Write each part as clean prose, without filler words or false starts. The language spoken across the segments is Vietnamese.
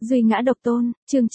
Duy ngã độc tôn, chương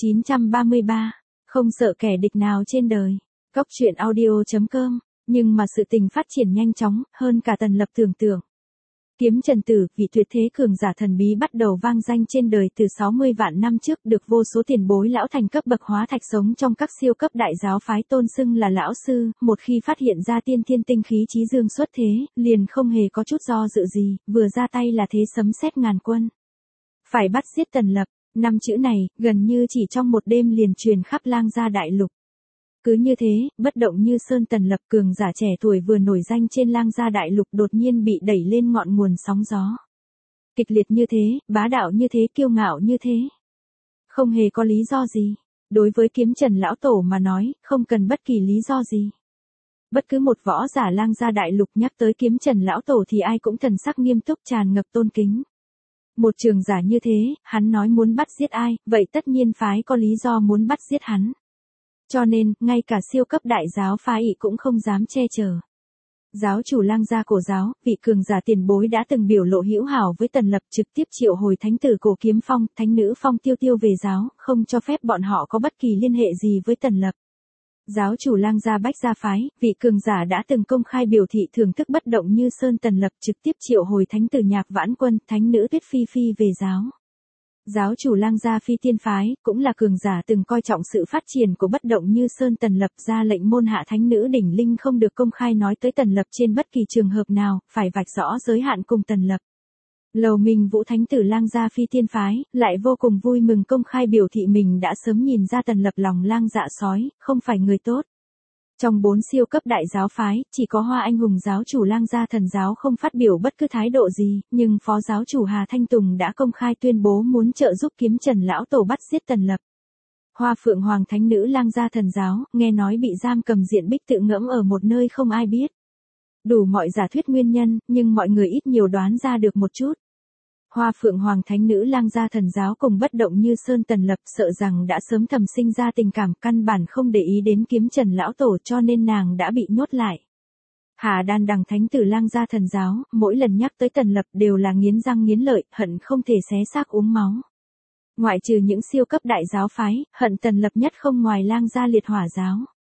933. Không sợ kẻ địch nào trên đời. Cóc truyện audio.com. Nhưng mà sự tình phát triển nhanh chóng, hơn cả Tần Lập tưởng tượng. Kiếm Trần Tử, vị tuyệt thế cường giả thần bí bắt đầu vang danh trên đời từ 60 vạn năm trước, được vô số tiền bối lão thành cấp bậc hóa thạch sống trong các siêu cấp đại giáo phái tôn xưng là lão sư, một khi phát hiện ra tiên thiên tinh khí chí dương xuất thế, liền không hề có chút do dự gì, vừa ra tay là thế sấm sét ngàn quân. Phải bắt giết Tần Lập, 5 chữ này, gần như chỉ trong một đêm liền truyền khắp Lang Gia đại lục. Cứ như thế, bất động như sơn Tần Lập, cường giả trẻ tuổi vừa nổi danh trên Lang Gia đại lục, đột nhiên bị đẩy lên ngọn nguồn sóng gió. Kịch liệt như thế, bá đạo như thế, kiêu ngạo như thế. Không hề có lý do gì. Đối với Kiếm Trần lão tổ mà nói, không cần bất kỳ lý do gì. Bất cứ một võ giả Lang Gia đại lục nhắc tới Kiếm Trần lão tổ thì ai cũng thần sắc nghiêm túc, tràn ngập tôn kính. Một trường giả như thế, hắn nói muốn bắt giết ai, vậy tất nhiên phái có lý do muốn bắt giết hắn. Cho nên, ngay cả siêu cấp đại giáo phái cũng không dám che chở. Giáo chủ Lang Gia cổ giáo, vị cường giả tiền bối đã từng biểu lộ hữu hảo với Tần Lập, trực tiếp triệu hồi thánh tử Cổ Kiếm Phong, thánh nữ Phong Tiêu Tiêu về giáo, không cho phép bọn họ có bất kỳ liên hệ gì với Tần Lập. Giáo chủ Lang Gia Bách Gia phái, vị cường giả đã từng công khai biểu thị thưởng thức bất động như sơn Tần Lập, trực tiếp triệu hồi thánh tử Nhạc Vãn Quân, thánh nữ Tuyết Phi Phi về giáo. Giáo chủ Lang Gia Phi Tiên phái, cũng là cường giả từng coi trọng sự phát triển của bất động như sơn Tần Lập, ra lệnh môn hạ thánh nữ đỉnh linh không được công khai nói tới Tần Lập trên bất kỳ trường hợp nào, phải vạch rõ giới hạn cùng Tần Lập. Lầu Minh Vũ thánh tử Lang Gia Phi Tiên phái, lại vô cùng vui mừng công khai biểu thị mình đã sớm nhìn ra Tần Lập lòng lang dạ sói, không phải người tốt. Trong 4 siêu cấp đại giáo phái, chỉ có Hoa Anh Hùng giáo chủ Lang Gia Thần giáo không phát biểu bất cứ thái độ gì, nhưng phó giáo chủ Hà Thanh Tùng đã công khai tuyên bố muốn trợ giúp Kiếm Trần lão tổ bắt giết Tần Lập. Hoa Phượng Hoàng thánh nữ Lang Gia Thần giáo, nghe nói bị giam cầm diện bích tự ngẫm ở một nơi không ai biết. Đủ mọi giả thuyết nguyên nhân, nhưng mọi người ít nhiều đoán ra được một chút. Hoa Phượng Hoàng thánh nữ Lang Gia Thần giáo cùng bất động như sơn Tần Lập, sợ rằng đã sớm thầm sinh ra tình cảm, căn bản không để ý đến Kiếm Trần lão tổ, cho nên nàng đã bị nhốt lại. Hà Đan Đằng thánh tử Lang Gia Thần giáo, mỗi lần nhắc tới Tần Lập đều là nghiến răng nghiến lợi, hận không thể xé xác uống máu. Ngoại trừ những siêu cấp đại giáo phái, hận Tần Lập nhất không ngoài Lang Gia Liệt Hỏa giáo.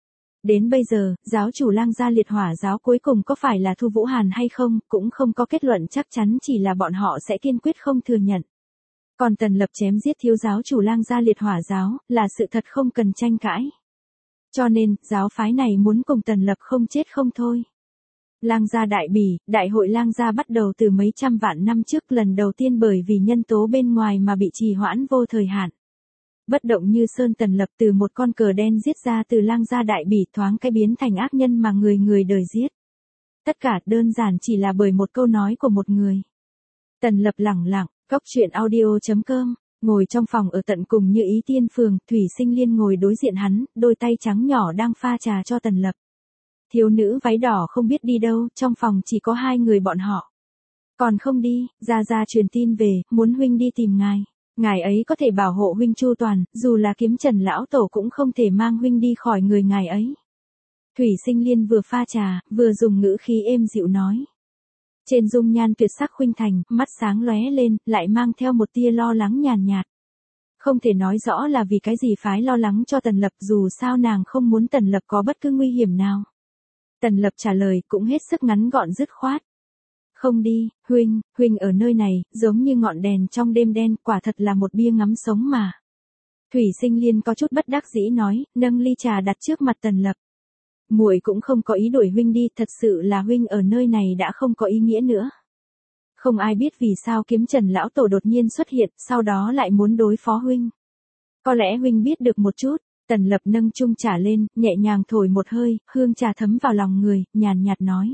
Đến bây giờ, giáo chủ Lang Gia Liệt Hỏa giáo cuối cùng có phải là Thu Vũ Hàn hay không, cũng không có kết luận chắc chắn, chỉ là bọn họ sẽ kiên quyết không thừa nhận. Còn Tần Lập chém giết thiếu giáo chủ Lang Gia Liệt Hỏa giáo, là sự thật không cần tranh cãi. Cho nên, giáo phái này muốn cùng Tần Lập không chết không thôi. Lang Gia Đại Bỉ, đại hội Lang Gia bắt đầu từ mấy trăm vạn năm trước, lần đầu tiên bởi vì nhân tố bên ngoài mà bị trì hoãn vô thời hạn. Bất động như sơn Tần Lập từ một con cờ đen giết ra từ Lang Gia Đại Bỉ, thoáng cái biến thành ác nhân mà người người đời giết. Tất cả đơn giản chỉ là bởi một câu nói của một người. Tần Lập lẳng lặng, cóc truyện audio.com, ngồi trong phòng ở tận cùng như Ý Tiên Phường, Thủy Sinh Liên ngồi đối diện hắn, đôi tay trắng nhỏ đang pha trà cho Tần Lập. Thiếu nữ váy đỏ không biết đi đâu, trong phòng chỉ có 2 người bọn họ. Còn không đi, Gia Gia truyền tin về, muốn huynh đi tìm ngài. Ngài ấy có thể bảo hộ huynh chu toàn, dù là Kiếm Trần lão tổ cũng không thể mang huynh đi khỏi người ngài ấy. Thủy Sinh Liên vừa pha trà, vừa dùng ngữ khí êm dịu nói. Trên dung nhan tuyệt sắc khuynh thành, mắt sáng lóe lên, lại mang theo một tia lo lắng nhàn nhạt. Không thể nói rõ là vì cái gì phái lo lắng cho Tần Lập, dù sao nàng không muốn Tần Lập có bất cứ nguy hiểm nào. Tần Lập trả lời cũng hết sức ngắn gọn dứt khoát. Không đi, huynh ở nơi này, giống như ngọn đèn trong đêm đen, quả thật là một bia ngắm sống mà. Thủy Sinh Liên có chút bất đắc dĩ nói, nâng ly trà đặt trước mặt Tần Lập. Muội cũng không có ý đuổi huynh đi, thật sự là huynh ở nơi này đã không có ý nghĩa nữa. Không ai biết vì sao Kiếm Trần lão tổ đột nhiên xuất hiện, sau đó lại muốn đối phó huynh. Có lẽ huynh biết được một chút. Tần Lập nâng chung trà lên, nhẹ nhàng thổi một hơi, hương trà thấm vào lòng người, nhàn nhạt nói.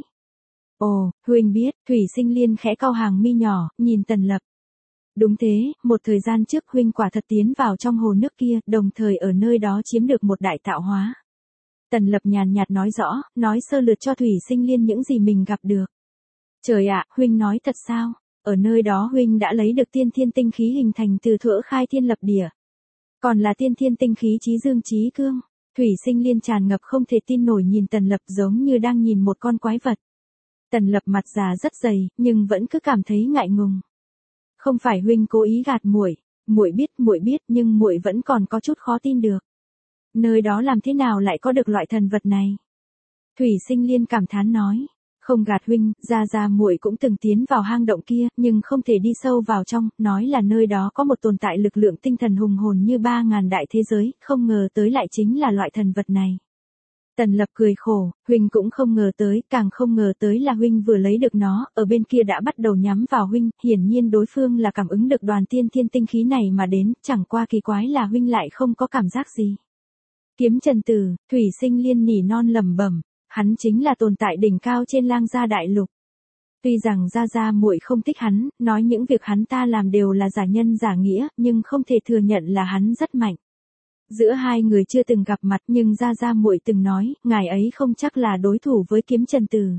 Ồ, huynh biết, Thủy Sinh Liên khẽ cau hàng mi nhỏ, nhìn Tần Lập. Đúng thế, một thời gian trước huynh quả thật tiến vào trong hồ nước kia, đồng thời ở nơi đó chiếm được một đại tạo hóa. Tần Lập nhàn nhạt nói rõ, nói sơ lược cho Thủy Sinh Liên những gì mình gặp được. Trời ạ, huynh nói thật sao? Ở nơi đó huynh đã lấy được tiên thiên tinh khí hình thành từ thuở khai thiên lập địa. Còn là tiên thiên tinh khí chí dương chí cương. Thủy Sinh Liên tràn ngập không thể tin nổi nhìn Tần Lập, giống như đang nhìn một con quái vật. Tần Lập mặt già rất dày, nhưng vẫn cứ cảm thấy ngại ngùng. Không phải huynh cố ý gạt muội, muội biết nhưng muội vẫn còn có chút khó tin được. Nơi đó làm thế nào lại có được loại thần vật này? Thủy Sinh Liên cảm thán nói. Không gạt huynh, ra muội cũng từng tiến vào hang động kia, nhưng không thể đi sâu vào trong, nói là nơi đó có một tồn tại lực lượng tinh thần hùng hồn như 3.000 đại thế giới, không ngờ tới lại chính là loại thần vật này. Tần Lập cười khổ, huynh cũng không ngờ tới, càng không ngờ tới là huynh vừa lấy được nó, ở bên kia đã bắt đầu nhắm vào huynh, hiển nhiên đối phương là cảm ứng được đoàn tiên thiên tinh khí này mà đến, chẳng qua kỳ quái là huynh lại không có cảm giác gì. Kiếm Trần Tử, Thủy Sinh Liên nỉ non lẩm bẩm, hắn chính là tồn tại đỉnh cao trên Lang Gia đại lục. Tuy rằng gia muội không thích hắn, nói những việc hắn ta làm đều là giả nhân giả nghĩa, nhưng không thể thừa nhận là hắn rất mạnh. Giữa hai người chưa từng gặp mặt nhưng gia muội từng nói, ngài ấy không chắc là đối thủ với Kiếm Trần Tử.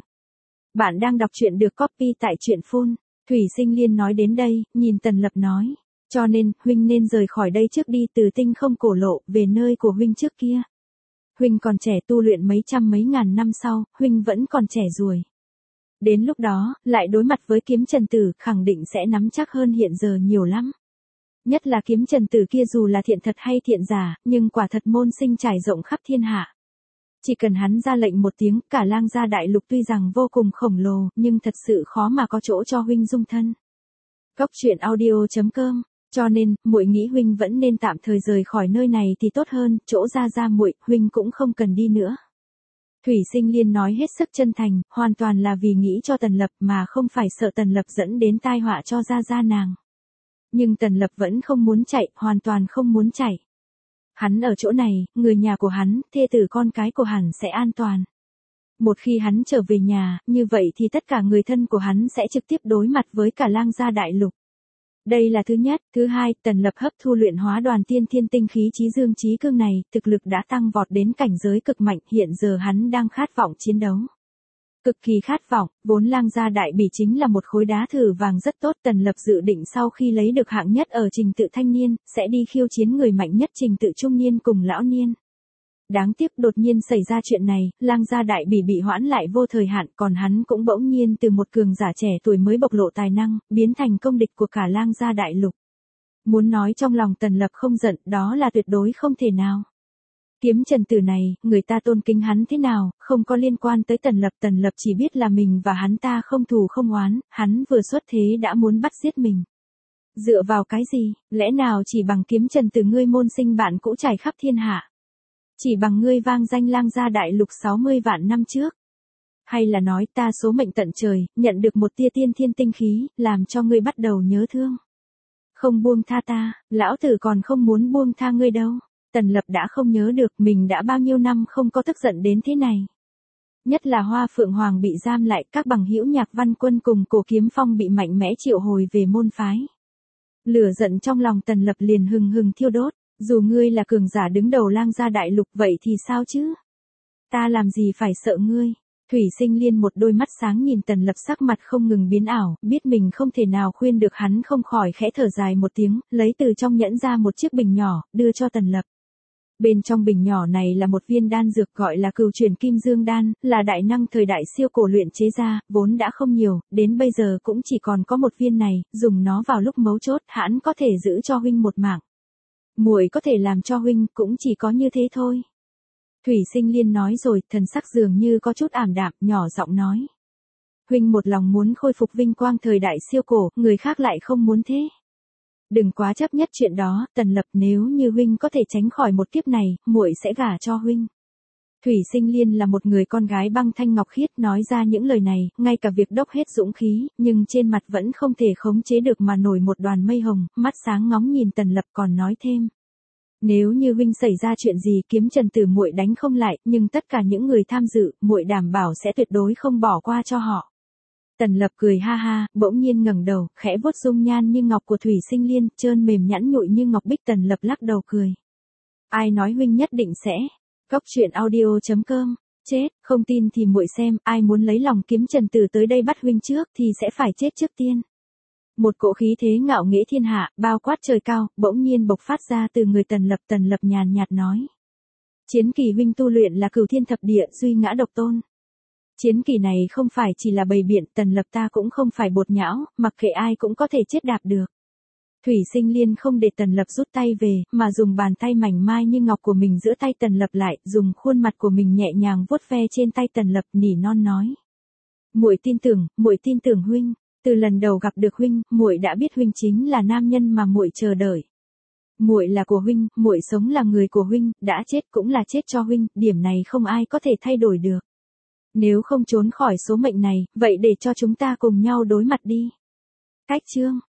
Bạn đang đọc truyện được copy tại truyện phun. Thủy Sinh Liên nói đến đây, nhìn Tần Lập nói. Cho nên, huynh nên rời khỏi đây trước đi, từ tinh không cổ lộ, về nơi của huynh trước kia. Huynh còn trẻ, tu luyện mấy trăm mấy ngàn năm sau, huynh vẫn còn trẻ ruồi. Đến lúc đó, lại đối mặt với Kiếm Trần Tử, khẳng định sẽ nắm chắc hơn hiện giờ nhiều lắm. Nhất là Kiếm Trần Tử kia dù là thiện thật hay thiện giả, nhưng quả thật môn sinh trải rộng khắp thiên hạ. Chỉ cần hắn ra lệnh một tiếng, cả Lang Gia đại lục tuy rằng vô cùng khổng lồ, nhưng thật sự khó mà có chỗ cho huynh dung thân. Góc truyện audio.com. Cho nên, muội nghĩ huynh vẫn nên tạm thời rời khỏi nơi này thì tốt hơn, chỗ gia muội, huynh cũng không cần đi nữa. Thủy Sinh Liên nói hết sức chân thành, hoàn toàn là vì nghĩ cho Tần Lập mà không phải sợ Tần Lập dẫn đến tai họa cho gia nàng. Nhưng Tần Lập vẫn không muốn chạy, hoàn toàn không muốn chạy. Hắn ở chỗ này, người nhà của hắn, thê tử con cái của hắn sẽ an toàn. Một khi hắn trở về nhà, như vậy thì tất cả người thân của hắn sẽ trực tiếp đối mặt với cả Lang Gia đại lục. Đây là thứ nhất, thứ hai, Tần Lập hấp thu luyện hóa đoàn tiên thiên tinh khí chí dương chí cương này, thực lực đã tăng vọt đến cảnh giới cực mạnh, hiện giờ hắn đang khát vọng chiến đấu. Cực kỳ khát vọng, vốn Lang Gia đại bỉ chính là một khối đá thử vàng rất tốt, Tần Lập dự định sau khi lấy được hạng nhất ở trình tự thanh niên, sẽ đi khiêu chiến người mạnh nhất trình tự trung niên cùng lão niên. Đáng tiếc đột nhiên xảy ra chuyện này, Lang Gia đại bỉ bị hoãn lại vô thời hạn, còn hắn cũng bỗng nhiên từ một cường giả trẻ tuổi mới bộc lộ tài năng, biến thành công địch của cả Lang Gia đại lục. Muốn nói trong lòng Tần Lập không giận, đó là tuyệt đối không thể nào. Kiếm Trần Tử này, người ta tôn kính hắn thế nào, không có liên quan tới Tần Lập chỉ biết là mình và hắn ta không thù không oán, hắn vừa xuất thế đã muốn bắt giết mình. Dựa vào cái gì, lẽ nào chỉ bằng Kiếm Trần Tử ngươi môn sinh bạn cũ trải khắp thiên hạ? Chỉ bằng ngươi vang danh Lang Gia đại lục 60 vạn năm trước? Hay là nói ta số mệnh tận trời, nhận được một tia tiên thiên tinh khí, làm cho ngươi bắt đầu nhớ thương? Không buông tha ta, lão tử còn không muốn buông tha ngươi đâu. Tần Lập đã không nhớ được mình đã bao nhiêu năm không có tức giận đến thế này. Nhất là Hoa Phượng Hoàng bị giam lại, các bằng hữu Nhạc Văn Quân cùng Cổ Kiếm Phong bị mạnh mẽ triệu hồi về môn phái. Lửa giận trong lòng Tần Lập liền hừng hừng thiêu đốt, dù ngươi là cường giả đứng đầu Lang Gia đại lục vậy thì sao chứ? Ta làm gì phải sợ ngươi? Thủy Sinh Liên một đôi mắt sáng nhìn Tần Lập sắc mặt không ngừng biến ảo, biết mình không thể nào khuyên được hắn không khỏi khẽ thở dài một tiếng, lấy từ trong nhẫn ra một chiếc bình nhỏ, đưa cho Tần Lập. Bên trong bình nhỏ này là một viên đan dược gọi là Cửu Chuyển Kim Dương Đan, là đại năng thời đại siêu cổ luyện chế ra, vốn đã không nhiều, đến bây giờ cũng chỉ còn có một viên này, dùng nó vào lúc mấu chốt, hãn có thể giữ cho huynh một mạng. Muội có thể làm cho huynh, cũng chỉ có như thế thôi. Thủy Sinh Liên nói rồi, thần sắc dường như có chút ảm đạm, nhỏ giọng nói. Huynh một lòng muốn khôi phục vinh quang thời đại siêu cổ, người khác lại không muốn thế. Đừng quá chấp nhất chuyện đó, Tần Lập, nếu như huynh có thể tránh khỏi một kiếp này, muội sẽ gả cho huynh. Thủy Sinh Liên là một người con gái băng thanh ngọc khiết, nói ra những lời này, ngay cả việc đốc hết dũng khí, nhưng trên mặt vẫn không thể khống chế được mà nổi một đoàn mây hồng, mắt sáng ngóng nhìn Tần Lập còn nói thêm. Nếu như huynh xảy ra chuyện gì, Kiếm Trần Tử muội đánh không lại, nhưng tất cả những người tham dự, muội đảm bảo sẽ tuyệt đối không bỏ qua cho họ. Tần Lập cười ha ha, bỗng nhiên ngẩng đầu, khẽ vuốt dung nhan như ngọc của Thủy Sinh Liên, trơn mềm nhẵn nhụi như ngọc bích. Tần Lập lắc đầu cười. Ai nói huynh nhất định sẽ? Góc truyện audio.com. Chết, không tin thì muội xem, ai muốn lấy lòng Kiếm Trần Tử tới đây bắt huynh trước thì sẽ phải chết trước tiên. Một cỗ khí thế ngạo nghễ thiên hạ, bao quát trời cao, bỗng nhiên bộc phát ra từ người Tần Lập nhàn nhạt nói. Chiến kỳ huynh tu luyện là Cửu Thiên Thập Địa duy ngã độc tôn. Chiến kỳ này không phải chỉ là bày biện, Tần Lập ta cũng không phải bột nhão, mặc kệ ai cũng có thể chết đạp được. Thủy Sinh Liên không để Tần Lập rút tay về, mà dùng bàn tay mảnh mai như ngọc của mình giữa tay Tần Lập lại, dùng khuôn mặt của mình nhẹ nhàng vuốt ve trên tay Tần Lập, nỉ non nói: "Muội tin tưởng huynh, từ lần đầu gặp được huynh, muội đã biết huynh chính là nam nhân mà muội chờ đợi. Muội là của huynh, muội sống là người của huynh, đã chết cũng là chết cho huynh, điểm này không ai có thể thay đổi được. Nếu không trốn khỏi số mệnh này, vậy để cho chúng ta cùng nhau đối mặt đi." Cách chương